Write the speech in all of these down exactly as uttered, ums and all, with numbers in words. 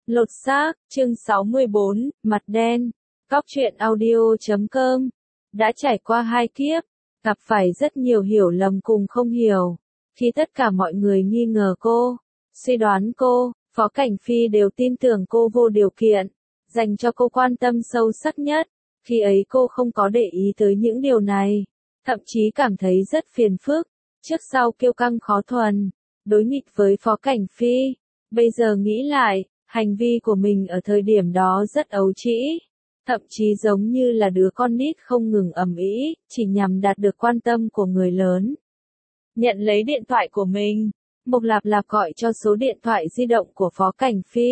Lột xác, chương sáu mươi bốn, mặt đen. Cóc truyện audio chấm com. Đã trải qua hai kiếp, gặp phải rất nhiều hiểu lầm cùng không hiểu. Khi tất cả mọi người nghi ngờ cô, suy đoán cô, Phó Cảnh Phi đều tin tưởng cô vô điều kiện, dành cho cô quan tâm sâu sắc nhất. Khi ấy cô không có để ý tới những điều này, thậm chí cảm thấy rất phiền phức, trước sau kiêu căng khó thuần, đối nghịch với Phó Cảnh Phi. Bây giờ nghĩ lại, hành vi của mình ở thời điểm đó rất ấu trĩ, thậm chí giống như là đứa con nít không ngừng ầm ĩ, chỉ nhằm đạt được quan tâm của người lớn. Nhận lấy điện thoại của mình, Mộc Lạp Lạp gọi cho số điện thoại di động của Phó Cảnh Phi.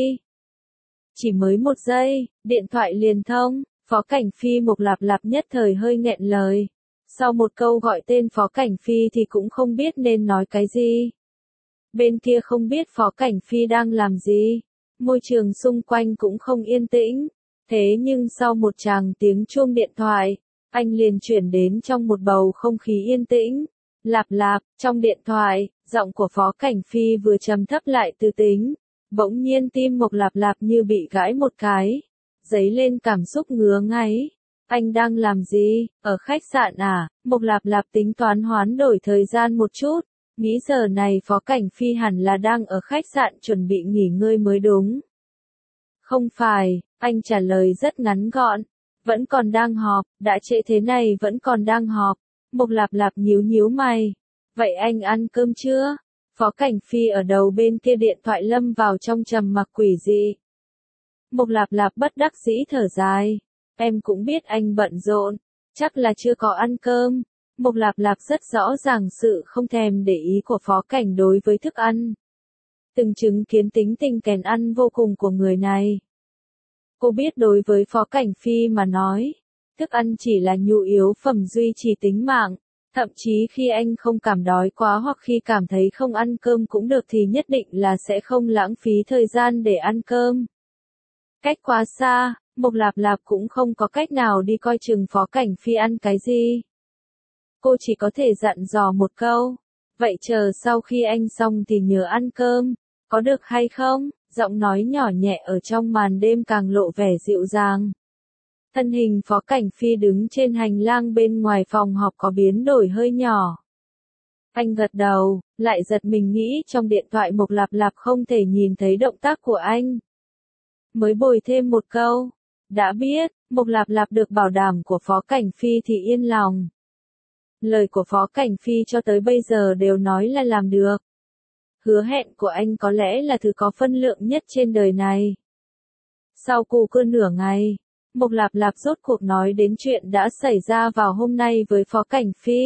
Chỉ mới một giây, điện thoại liền thông, Phó Cảnh Phi Mộc Lạp Lạp nhất thời hơi nghẹn lời. Sau một câu gọi tên Phó Cảnh Phi thì cũng không biết nên nói cái gì. Bên kia không biết Phó Cảnh Phi đang làm gì, môi trường xung quanh cũng không yên tĩnh. Thế nhưng sau một tràng tiếng chuông điện thoại, anh liền chuyển đến trong một bầu không khí yên tĩnh. Lạp Lạp, trong điện thoại, giọng của Phó Cảnh Phi vừa trầm thấp lại từ tính. Bỗng nhiên tim Mộc Lạp Lạp như bị gãi một cái, dấy lên cảm xúc ngứa ngáy. Anh đang làm gì? Ở khách sạn à? Mộc Lạp Lạp tính toán hoán đổi thời gian một chút, nghĩ giờ này Phó Cảnh Phi hẳn là đang ở khách sạn chuẩn bị nghỉ ngơi mới đúng. Không phải, anh trả lời rất ngắn gọn, vẫn còn đang họp, đã trễ thế này vẫn còn đang họp. Mộc Lạp Lạp nhíu nhíu mày, vậy anh ăn cơm chưa? Phó Cảnh Phi ở đầu bên kia điện thoại lâm vào trong trầm mặc quỷ dị. Mộc Lạp Lạp bất đắc dĩ thở dài, em cũng biết anh bận rộn, chắc là chưa có ăn cơm. Mộc Lạp Lạp rất rõ ràng sự không thèm để ý của Phó Cảnh đối với thức ăn. Từng chứng kiến tính tình kèn ăn vô cùng của người này. Cô biết đối với Phó Cảnh Phi mà nói, thức ăn chỉ là nhu yếu phẩm duy trì tính mạng. Thậm chí khi anh không cảm đói quá hoặc khi cảm thấy không ăn cơm cũng được thì nhất định là sẽ không lãng phí thời gian để ăn cơm. Cách quá xa, Mộc Lạp Lạp cũng không có cách nào đi coi chừng Phó Cảnh Phi ăn cái gì. Cô chỉ có thể dặn dò một câu, vậy chờ sau khi anh xong thì nhớ ăn cơm, có được hay không? Giọng nói nhỏ nhẹ ở trong màn đêm càng lộ vẻ dịu dàng. Thân hình Phó Cảnh Phi đứng trên hành lang bên ngoài phòng họp có biến đổi hơi nhỏ. Anh gật đầu, lại giật mình nghĩ trong điện thoại Mộc Lạp Lạp không thể nhìn thấy động tác của anh. Mới bồi thêm một câu, đã biết, Mộc Lạp Lạp được bảo đảm của Phó Cảnh Phi thì yên lòng. Lời của Phó Cảnh Phi cho tới bây giờ đều nói là làm được. Hứa hẹn của anh có lẽ là thứ có phân lượng nhất trên đời này. Sau cù cưa nửa ngày, Mộc Lạp Lạp rốt cuộc nói đến chuyện đã xảy ra vào hôm nay với Phó Cảnh Phi.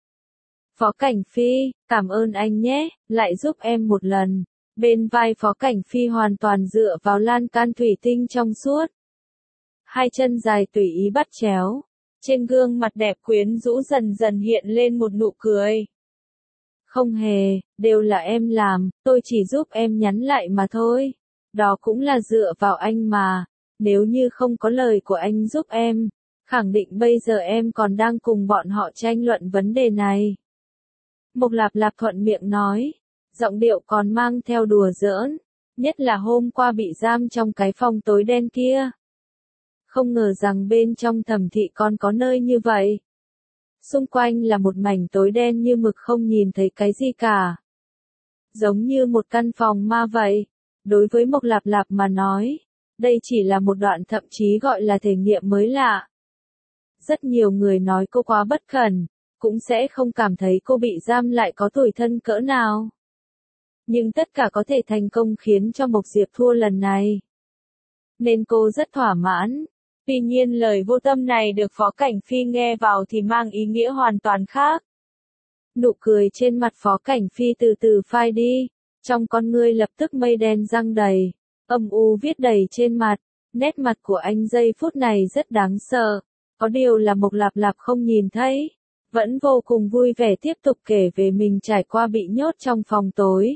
Phó Cảnh Phi, cảm ơn anh nhé, lại giúp em một lần. Bên vai Phó Cảnh Phi hoàn toàn dựa vào lan can thủy tinh trong suốt. Hai chân dài tùy ý bắt chéo. Trên gương mặt đẹp quyến rũ dần dần hiện lên một nụ cười. Không hề, đều là em làm, tôi chỉ giúp em nhắn lại mà thôi. Đó cũng là dựa vào anh mà. Nếu như không có lời của anh giúp em, khẳng định bây giờ em còn đang cùng bọn họ tranh luận vấn đề này. Mộc Lạp Lạp thuận miệng nói, giọng điệu còn mang theo đùa giỡn, nhất là hôm qua bị giam trong cái phòng tối đen kia. Không ngờ rằng bên trong Thẩm thị còn có nơi như vậy. Xung quanh là một mảnh tối đen như mực không nhìn thấy cái gì cả. Giống như một căn phòng ma vậy. Đối với Mộc Lạp Lạp mà nói, đây chỉ là một đoạn thậm chí gọi là thể nghiệm mới lạ. Rất nhiều người nói cô quá bất cẩn, cũng sẽ không cảm thấy cô bị giam lại có tủi thân cỡ nào. Nhưng tất cả có thể thành công khiến cho Mộc Diệp thua lần này. Nên cô rất thỏa mãn. Tuy nhiên lời vô tâm này được Phó Cảnh Phi nghe vào thì mang ý nghĩa hoàn toàn khác. Nụ cười trên mặt Phó Cảnh Phi từ từ phai đi, trong con ngươi lập tức mây đen giăng đầy, âm u viết đầy trên mặt, nét mặt của anh giây phút này rất đáng sợ, có điều là Mộc Lạp Lạp không nhìn thấy, vẫn vô cùng vui vẻ tiếp tục kể về mình trải qua bị nhốt trong phòng tối.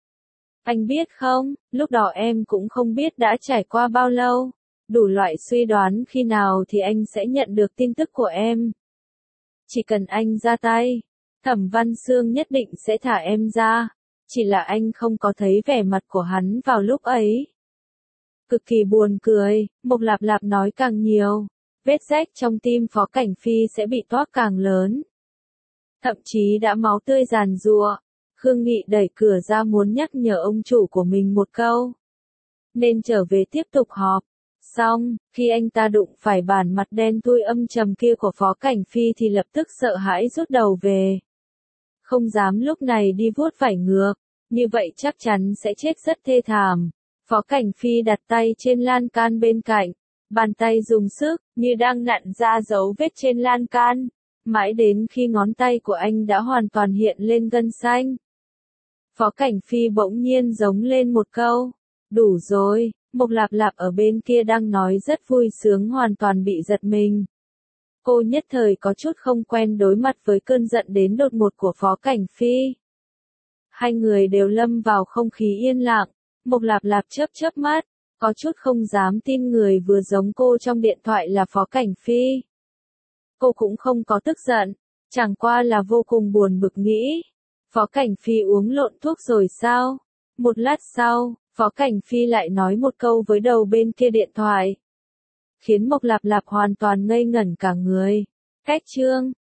Anh biết không, lúc đó em cũng không biết đã trải qua bao lâu. Đủ loại suy đoán khi nào thì anh sẽ nhận được tin tức của em. Chỉ cần anh ra tay, Thẩm Văn Sương nhất định sẽ thả em ra. Chỉ là anh không có thấy vẻ mặt của hắn vào lúc ấy. Cực kỳ buồn cười, Mộc Lạp Lạp nói càng nhiều, vết rách trong tim Phó Cảnh Phi sẽ bị toác càng lớn. Thậm chí đã máu tươi giàn giụa. Khương Nghị đẩy cửa ra muốn nhắc nhở ông chủ của mình một câu. Nên trở về tiếp tục họp. Xong, khi anh ta đụng phải bản mặt đen thui âm trầm kia của Phó Cảnh Phi thì lập tức sợ hãi rút đầu về. Không dám lúc này đi vuốt vải ngược, như vậy chắc chắn sẽ chết rất thê thảm. Phó Cảnh Phi đặt tay trên lan can bên cạnh, bàn tay dùng sức, như đang nặn ra dấu vết trên lan can, mãi đến khi ngón tay của anh đã hoàn toàn hiện lên gân xanh. Phó Cảnh Phi bỗng nhiên giống lên một câu, đủ rồi. Mộc Lạp Lạp ở bên kia đang nói rất vui sướng hoàn toàn bị giật mình. Cô nhất thời có chút không quen đối mặt với cơn giận đến đột ngột của Phó Cảnh Phi. Hai người đều lâm vào không khí yên lặng, Mộc Lạp Lạp chớp chớp mắt, có chút không dám tin người vừa giống cô trong điện thoại là Phó Cảnh Phi. Cô cũng không có tức giận, chẳng qua là vô cùng buồn bực nghĩ. Phó Cảnh Phi uống lộn thuốc rồi sao? Một lát sau, Phó Cảnh Phi lại nói một câu với đầu bên kia điện thoại. Khiến Mộc Lạp Lạp hoàn toàn ngây ngẩn cả người. Cách chương